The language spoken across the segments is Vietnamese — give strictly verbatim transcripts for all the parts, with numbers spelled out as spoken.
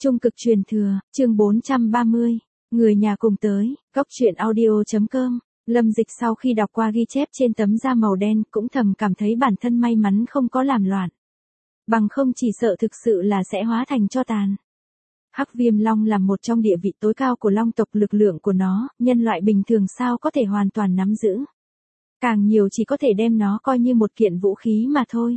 Trung cực truyền thừa, chương bốn trăm ba mươi. Người nhà cùng tới, góc truyện audio chấm com. Lâm Dịch sau khi đọc qua ghi chép trên tấm da màu đen cũng thầm cảm thấy bản thân may mắn không có làm loạn. Bằng không chỉ sợ thực sự là sẽ hóa thành tro tàn. Hắc Viêm Long là một trong địa vị tối cao của Long tộc, lực lượng của nó, nhân loại bình thường sao có thể hoàn toàn nắm giữ. Càng nhiều chỉ có thể đem nó coi như một kiện vũ khí mà thôi.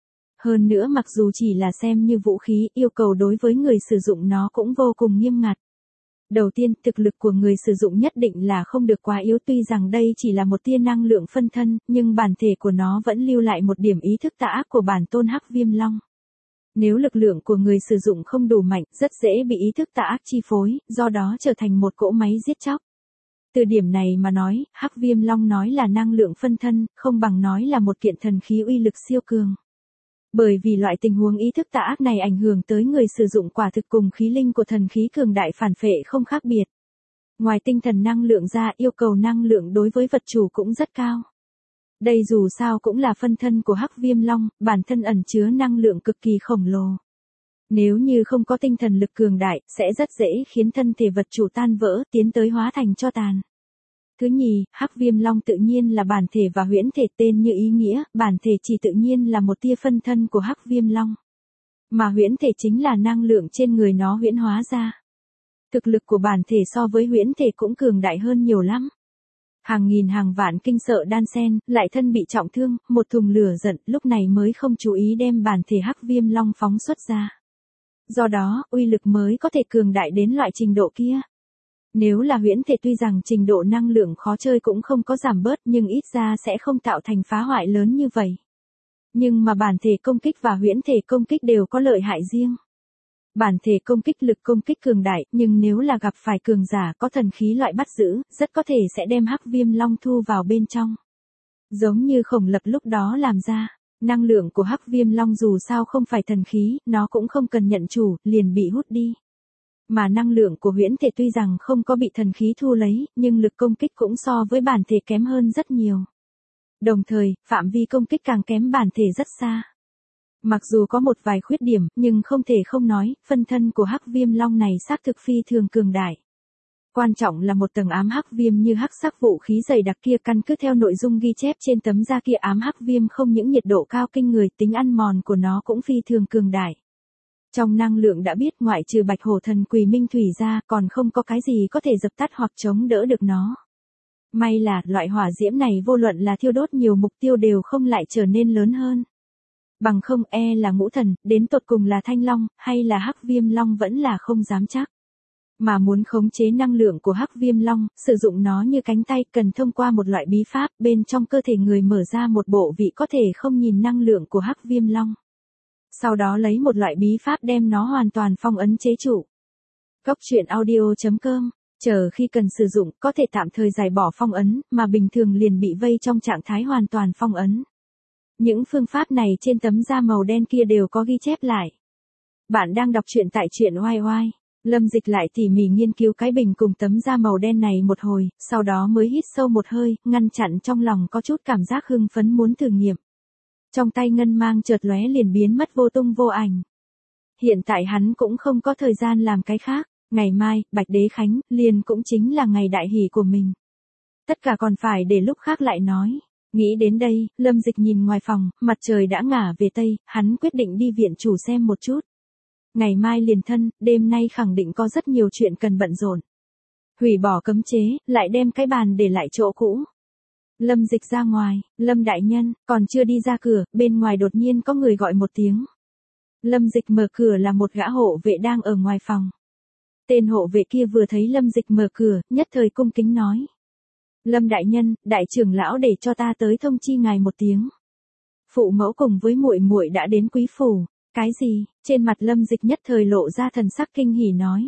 Hơn nữa mặc dù chỉ là xem như vũ khí, yêu cầu đối với người sử dụng nó cũng vô cùng nghiêm ngặt. Đầu tiên, thực lực của người sử dụng nhất định là không được quá yếu, tuy rằng đây chỉ là một tia năng lượng phân thân, nhưng bản thể của nó vẫn lưu lại một điểm ý thức tà ác của bản tôn Hắc Viêm Long. Nếu lực lượng của người sử dụng không đủ mạnh, rất dễ bị ý thức tà ác chi phối, do đó trở thành một cỗ máy giết chóc. Từ điểm này mà nói, Hắc Viêm Long nói là năng lượng phân thân, không bằng nói là một kiện thần khí uy lực siêu cường. Bởi vì loại tình huống ý thức tà ác này ảnh hưởng tới người sử dụng quả thực cùng khí linh của thần khí cường đại phản phệ không khác biệt. Ngoài tinh thần năng lượng ra, yêu cầu năng lượng đối với vật chủ cũng rất cao. Đây dù sao cũng là phân thân của Hắc Viêm Long, bản thân ẩn chứa năng lượng cực kỳ khổng lồ. Nếu như không có tinh thần lực cường đại, sẽ rất dễ khiến thân thể vật chủ tan vỡ, tiến tới hóa thành tro tàn. Thứ nhì, Hắc Viêm Long tự nhiên là bản thể và huyễn thể, tên như ý nghĩa, bản thể chỉ tự nhiên là một tia phân thân của Hắc Viêm Long. Mà huyễn thể chính là năng lượng trên người nó huyễn hóa ra. Thực lực của bản thể so với huyễn thể cũng cường đại hơn nhiều lắm. Hàng nghìn hàng vạn kinh sợ đan sen, lại thân bị trọng thương, một thùng lửa giận, lúc này mới không chú ý đem bản thể Hắc Viêm Long phóng xuất ra. Do đó, uy lực mới có thể cường đại đến loại trình độ kia. Nếu là huyễn thể tuy rằng trình độ năng lượng khó chơi cũng không có giảm bớt, nhưng ít ra sẽ không tạo thành phá hoại lớn như vậy. Nhưng mà bản thể công kích và huyễn thể công kích đều có lợi hại riêng. Bản thể công kích lực công kích cường đại, nhưng nếu là gặp phải cường giả có thần khí loại bắt giữ, rất có thể sẽ đem Hắc Viêm Long thu vào bên trong. Giống như Khổng Lập lúc đó làm ra, năng lượng của Hắc Viêm Long dù sao không phải thần khí, nó cũng không cần nhận chủ, liền bị hút đi. Mà năng lượng của huyễn thể tuy rằng không có bị thần khí thu lấy, nhưng lực công kích cũng so với bản thể kém hơn rất nhiều. Đồng thời, phạm vi công kích càng kém bản thể rất xa. Mặc dù có một vài khuyết điểm, nhưng không thể không nói, phân thân của Hắc Viêm Long này xác thực phi thường cường đại. Quan trọng là một tầng ám hắc viêm như hắc sắc vũ khí dày đặc kia, căn cứ theo nội dung ghi chép trên tấm da kia, ám hắc viêm không những nhiệt độ cao kinh người, tính ăn mòn của nó cũng phi thường cường đại. Trong năng lượng đã biết, ngoại trừ Bạch Hổ Thần Quỳ Minh Thủy ra, còn không có cái gì có thể dập tắt hoặc chống đỡ được nó. May là, loại hỏa diễm này vô luận là thiêu đốt nhiều mục tiêu đều không lại trở nên lớn hơn. Bằng không e là ngũ thần, đến tột cùng là Thanh Long, hay là Hắc Viêm Long vẫn là không dám chắc. Mà muốn khống chế năng lượng của Hắc Viêm Long, sử dụng nó như cánh tay, cần thông qua một loại bí pháp, bên trong cơ thể người mở ra một bộ vị có thể không nhìn năng lượng của Hắc Viêm Long. Sau đó lấy một loại bí pháp đem nó hoàn toàn phong ấn chế trụ. Góc truyện audio chấm com, chờ khi cần sử dụng, có thể tạm thời giải bỏ phong ấn, mà bình thường liền bị vây trong trạng thái hoàn toàn phong ấn. Những phương pháp này trên tấm da màu đen kia đều có ghi chép lại. Bạn đang đọc truyện tại truyện oai oai. Lâm Dịch lại tỉ mỉ nghiên cứu cái bình cùng tấm da màu đen này một hồi, sau đó mới hít sâu một hơi, ngăn chặn trong lòng có chút cảm giác hưng phấn muốn thử nghiệm. Trong tay ngân mang chợt lóe liền biến mất vô tung vô ảnh. Hiện tại hắn cũng không có thời gian làm cái khác, ngày mai, Bạch Đế Khánh, liền cũng chính là ngày đại hỷ của mình. Tất cả còn phải để lúc khác lại nói. Nghĩ đến đây, Lâm Dịch nhìn ngoài phòng, mặt trời đã ngả về Tây, hắn quyết định đi viện chủ xem một chút. Ngày mai liền thân, đêm nay khẳng định có rất nhiều chuyện cần bận rộn. Hủy bỏ cấm chế, lại đem cái bàn để lại chỗ cũ. Lâm Dịch ra ngoài, Lâm đại nhân, còn chưa đi ra cửa, bên ngoài đột nhiên có người gọi một tiếng. Lâm Dịch mở cửa là một gã hộ vệ đang ở ngoài phòng. Tên hộ vệ kia vừa thấy Lâm Dịch mở cửa, nhất thời cung kính nói. Lâm đại nhân, đại trưởng lão để cho ta tới thông chi ngài một tiếng. Phụ mẫu cùng với muội muội đã đến quý phủ. Cái gì? Trên mặt Lâm Dịch nhất thời lộ ra thần sắc kinh hỉ nói.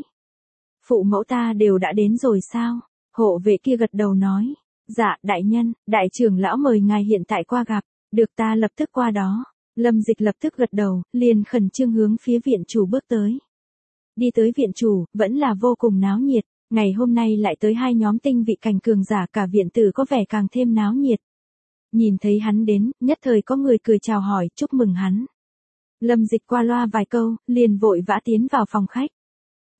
Phụ mẫu ta đều đã đến rồi sao? Hộ vệ kia gật đầu nói. Dạ, đại nhân, đại trưởng lão mời ngài hiện tại qua gặp, được ta lập tức qua đó. Lâm Dịch lập tức gật đầu, liền khẩn trương hướng phía viện chủ bước tới. Đi tới viện chủ, vẫn là vô cùng náo nhiệt, ngày hôm nay lại tới hai nhóm tinh vị cảnh cường giả, cả viện tử có vẻ càng thêm náo nhiệt. Nhìn thấy hắn đến, nhất thời có người cười chào hỏi, chúc mừng hắn. Lâm Dịch qua loa vài câu, liền vội vã tiến vào phòng khách.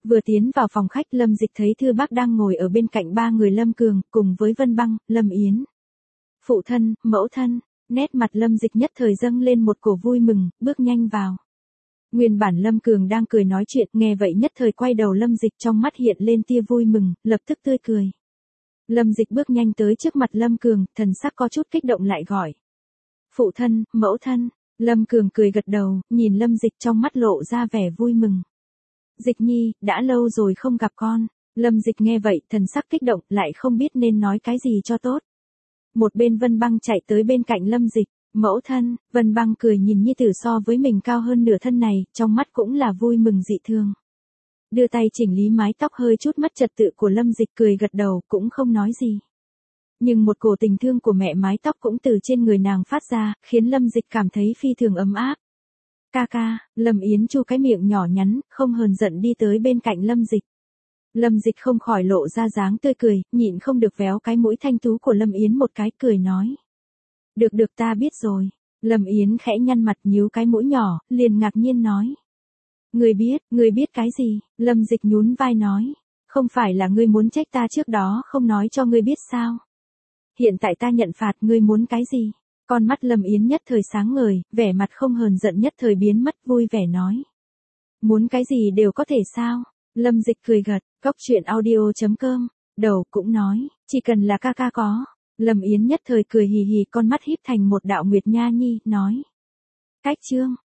Vừa tiến vào phòng khách Lâm Dịch thấy Thư Bác đang ngồi ở bên cạnh ba người Lâm Cường, cùng với Vân Băng, Lâm Yến. Phụ thân, mẫu thân, nét mặt Lâm Dịch nhất thời dâng lên một cổ vui mừng, bước nhanh vào. Nguyên bản Lâm Cường đang cười nói chuyện, nghe vậy nhất thời quay đầu Lâm Dịch trong mắt hiện lên tia vui mừng, lập tức tươi cười. Lâm Dịch bước nhanh tới trước mặt Lâm Cường, thần sắc có chút kích động lại gọi. Phụ thân, mẫu thân, Lâm Cường cười gật đầu, nhìn Lâm Dịch trong mắt lộ ra vẻ vui mừng. Dịch nhi, đã lâu rồi không gặp con. Lâm Dịch nghe vậy, thần sắc kích động, lại không biết nên nói cái gì cho tốt. Một bên Vân Băng chạy tới bên cạnh Lâm Dịch, mẫu thân, Vân Băng cười nhìn nhi tử so với mình cao hơn nửa thân này, trong mắt cũng là vui mừng dị thường. Đưa tay chỉnh lý mái tóc hơi chút mất trật tự của Lâm Dịch, cười gật đầu, cũng không nói gì. Nhưng một cổ tình thương của mẹ mái tóc cũng từ trên người nàng phát ra, khiến Lâm Dịch cảm thấy phi thường ấm áp. Ca ca, Lâm Yến chu cái miệng nhỏ nhắn, không hờn giận đi tới bên cạnh Lâm Dịch. Lâm Dịch không khỏi lộ ra dáng tươi cười, nhịn không được véo cái mũi thanh tú của Lâm Yến một cái, cười nói. Được được ta biết rồi. Lâm Yến khẽ nhăn mặt nhíu cái mũi nhỏ, liền ngạc nhiên nói. Ngươi biết, ngươi biết cái gì? Lâm Dịch nhún vai nói. Không phải là ngươi muốn trách ta trước đó không nói cho ngươi biết sao? Hiện tại ta nhận phạt, ngươi muốn cái gì? Con mắt Lâm Yến nhất thời sáng ngời, vẻ mặt không hờn giận nhất thời biến mất, vui vẻ nói. Muốn cái gì đều có thể sao? Lâm Dịch cười gật, góc truyện audio chấm com, đầu cũng nói, chỉ cần là ca ca có. Lâm Yến nhất thời cười hì hì, con mắt híp thành một đạo nguyệt nha nhi, nói. Cách chương.